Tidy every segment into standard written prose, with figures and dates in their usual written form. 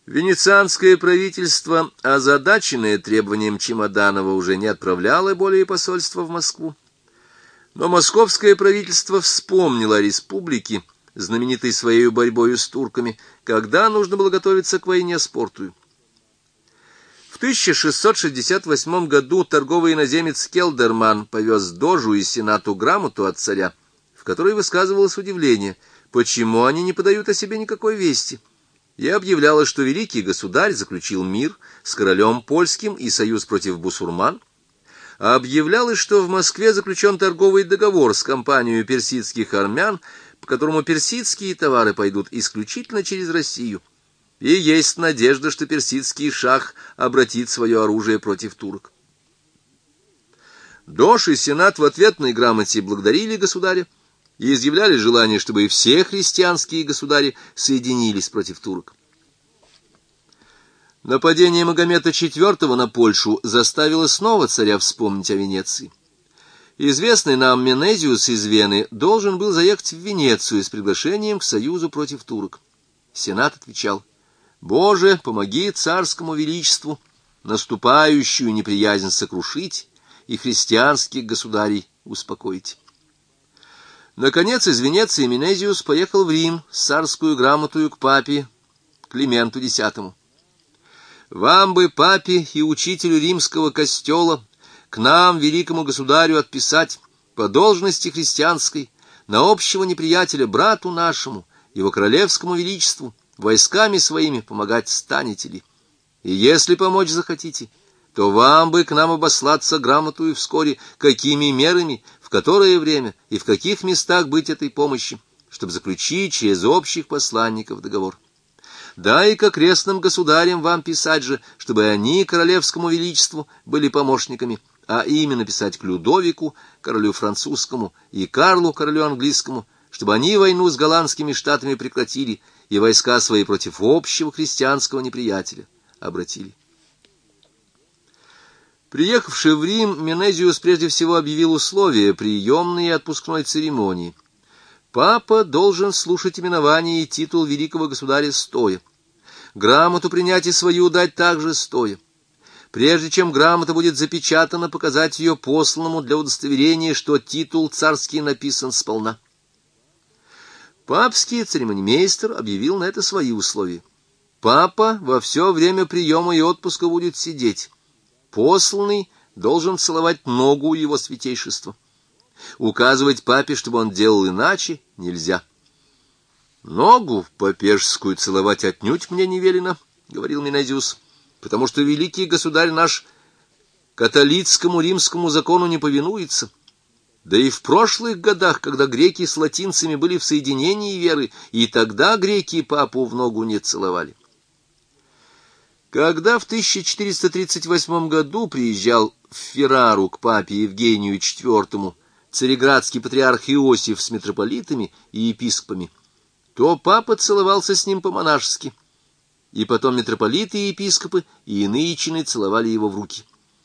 Венецианское правительство, озадаченное требованием Чемоданова, уже не отправляло более посольства в Москву. Но московское правительство вспомнило о республике, знаменитой своей борьбой с турками, когда нужно было готовиться к войне с Портую. В 1668 году торговый иноземец Келдерман повез дожу и сенату грамоту от царя, в которой высказывалось удивление, почему они не подают о себе никакой вести, и объявлялось, что великий государь заключил мир с королем польским и союз против бусурман, а объявлялось, что в Москве заключен торговый договор с компанией персидских армян, по которому персидские товары пойдут исключительно через Россию, и есть надежда, что персидский шах обратит свое оружие против турок. Дож и сенат в ответной грамоте благодарили государя и изъявляли желание, чтобы и все христианские государи соединились против турок. Нападение Магомета IV на Польшу заставило снова царя вспомнить о Венеции. Известный нам Менезиус из Вены должен был заехать в Венецию с приглашением к союзу против турок. Сенат отвечал: «Боже, помоги царскому величеству наступающую неприязнь сокрушить и христианских государей успокоить». Наконец из Венеции Менезиус поехал в Рим с царскую грамотою к папе Клименту X. «Вам бы, папе и учителю римского костела, к нам, великому государю, отписать по должности христианской на общего неприятеля брату нашему, его королевскому величеству, войсками своими помогать станете ли? И если помочь захотите, то вам бы к нам обослаться грамотую вскоре, какими мерами, в которое время и в каких местах быть этой помощи, чтобы заключить через общих посланников договор. Да и к окрестным государям вам писать же, чтобы они королевскому величеству были помощниками, а именно писать к Людовику, королю французскому, и Карлу, королю английскому, чтобы они войну с голландскими штатами прекратили и войска свои против общего христианского неприятеля обратили». Приехавший в Рим, Менезиус прежде всего объявил условия приемной и отпускной церемонии. Папа должен слушать именование и титул великого государя стоя. Грамоту принять и свою дать также стоя. Прежде чем грамота будет запечатана, показать ее посланному для удостоверения, что титул царский написан сполна. Папский церемонимейстер объявил на это свои условия. Папа во все время приема и отпуска будет сидеть. Посланный должен целовать ногу его святейшества. Указывать папе, чтобы он делал иначе, нельзя. «Ногу попежскую целовать отнюдь мне не велено», — говорил Менезиус, «потому что великий государь наш католицкому римскому закону не повинуется. Да и в прошлых годах, когда греки с латинцами были в соединении веры, и тогда греки папу в ногу не целовали». Когда в 1438 году приезжал в Феррару к папе Евгению IV цареградский патриарх Иосиф с митрополитами и епископами, то папа целовался с ним по-монашески, и потом митрополиты и епископы и иные чины целовали его в руки.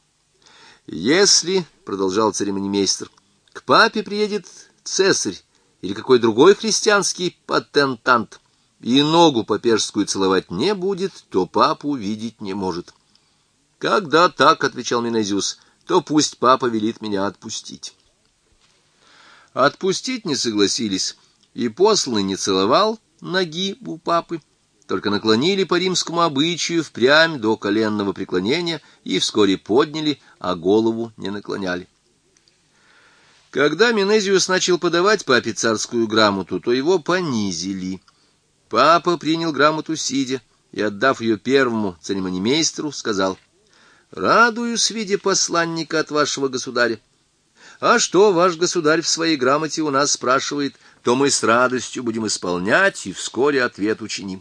«Если, — продолжал церемонимейстер, — к папе приедет цесарь или какой другой христианский патентант, и ногу попежскую целовать не будет, то папу видеть не может». «Когда так, — отвечал Менезиус, — то пусть папа велит меня отпустить». Отпустить не согласились, и посланный не целовал ноги у папы, только наклонили по римскому обычаю впрямь до коленного преклонения и вскоре подняли, а голову не наклоняли. Когда Менезиус начал подавать папе царскую грамоту, то его понизили. Папа принял грамоту сидя и, отдав ее первому церемонимейстеру, сказал: «Радуюсь, видя посланника от вашего государя. А что ваш государь в своей грамоте у нас спрашивает, то мы с радостью будем исполнять и вскоре ответ учиним».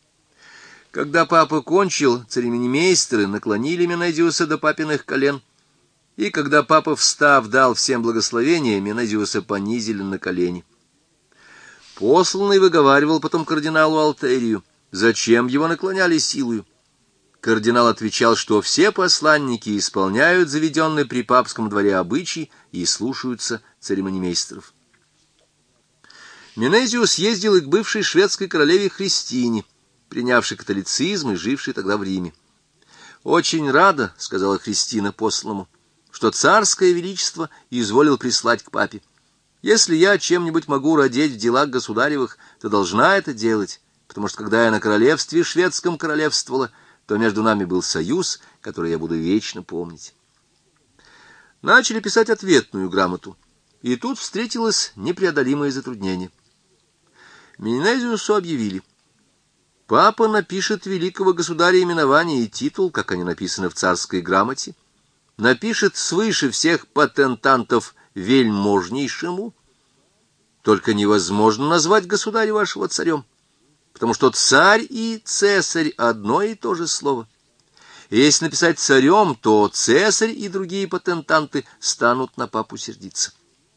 Когда папа кончил, церемонимейстеры наклонили Менезиуса до папиных колен, и когда папа, встав, дал всем благословение, Менезиуса понизили на колени. Посланный выговаривал потом кардиналу Алтерию, зачем его наклоняли силою. Кардинал отвечал, что все посланники исполняют заведенный при папском дворе обычай и слушаются церемонимейстеров. Менезиус ездил и к бывшей шведской королеве Христине, принявший католицизм и живший тогда в Риме. «Очень рада, — сказала Христина посланному, — что царское величество изволил прислать к папе. Если я чем-нибудь могу родить в делах государевых, то должна это делать, потому что когда я на королевстве шведском королевствовала, то между нами был союз, который я буду вечно помнить». Начали писать ответную грамоту, и тут встретилось непреодолимое затруднение. Менезиусу объявили: папа напишет великого государя именование и титул, как они написаны в царской грамоте, напишет свыше всех патентантов вельможнейшему, только невозможно назвать государя вашего царем, потому что царь и цесарь — одно и то же слово. И если написать царем, то цесарь и другие патентанты станут на папу сердиться.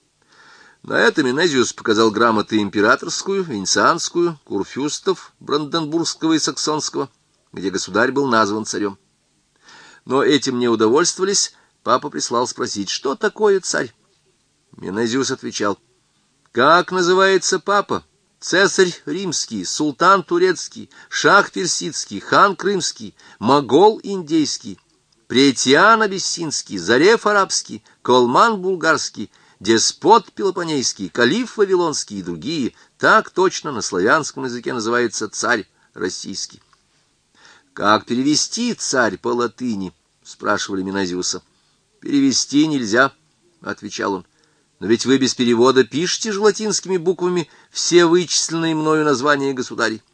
На это Менезиус показал грамоты императорскую, венецианскую, курфюрстов Бранденбургского и Саксонского, где государь был назван царем. Но этим не удовольствовались, папа прислал спросить, что такое царь. Менезиус отвечал: как называется папа? Цесарь римский, султан турецкий, шах персидский, хан крымский, могол индейский, претиан абиссинский, зареф арабский, колман булгарский, деспот пелопоннейский, калиф вавилонский и другие, так точно на славянском языке называется царь российский. «Как перевести царь по латыни?» — спрашивали Менезиуса. «Перевести нельзя», — отвечал он. «Но ведь вы без перевода пишете же латинскими буквами все вычисленные мною названия государей».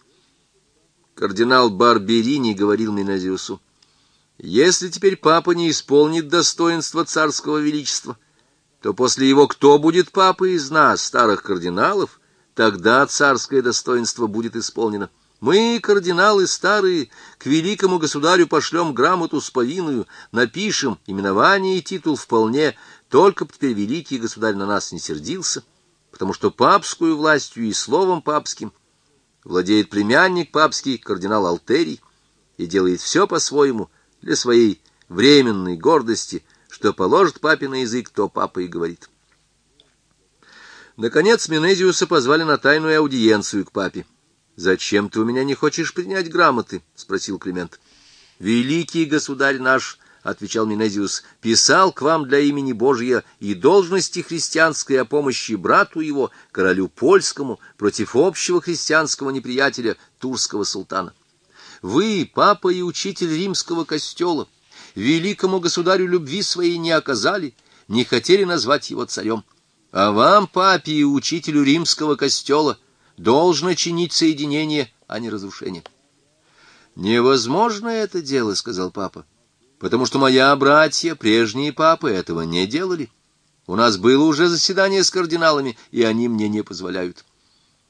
Кардинал Барберини говорил Менезиусу: «Если теперь папа не исполнит достоинства царского величества, то после его кто будет папой из нас, старых кардиналов, тогда царское достоинство будет исполнено. Мы, кардиналы старые, к великому государю пошлем грамоту с повинную, напишем именование и титул вполне, только б теперь великий государь на нас не сердился, потому что папскую властью и словом папским владеет племянник папский, кардинал Алтерий, и делает все по-своему для своей временной гордости, что положит папе на язык, то папа и говорит». Наконец Менезиуса позвали на тайную аудиенцию к папе. «Зачем ты у меня не хочешь принять грамоты?» — спросил Климент. «Великий государь наш, — отвечал Менезиус, — писал к вам для имени Божия и должности христианской о помощи брату его, королю польскому, против общего христианского неприятеля, турского султана. Вы, папа и учитель римского костела, великому государю любви своей не оказали, не хотели назвать его царем. А вам, папе и учителю римского костела, должно чинить соединение, а не разрушение». «Невозможно это дело, — сказал папа, — потому что моя братья, прежние папы, этого не делали. У нас было уже заседание с кардиналами, и они мне не позволяют».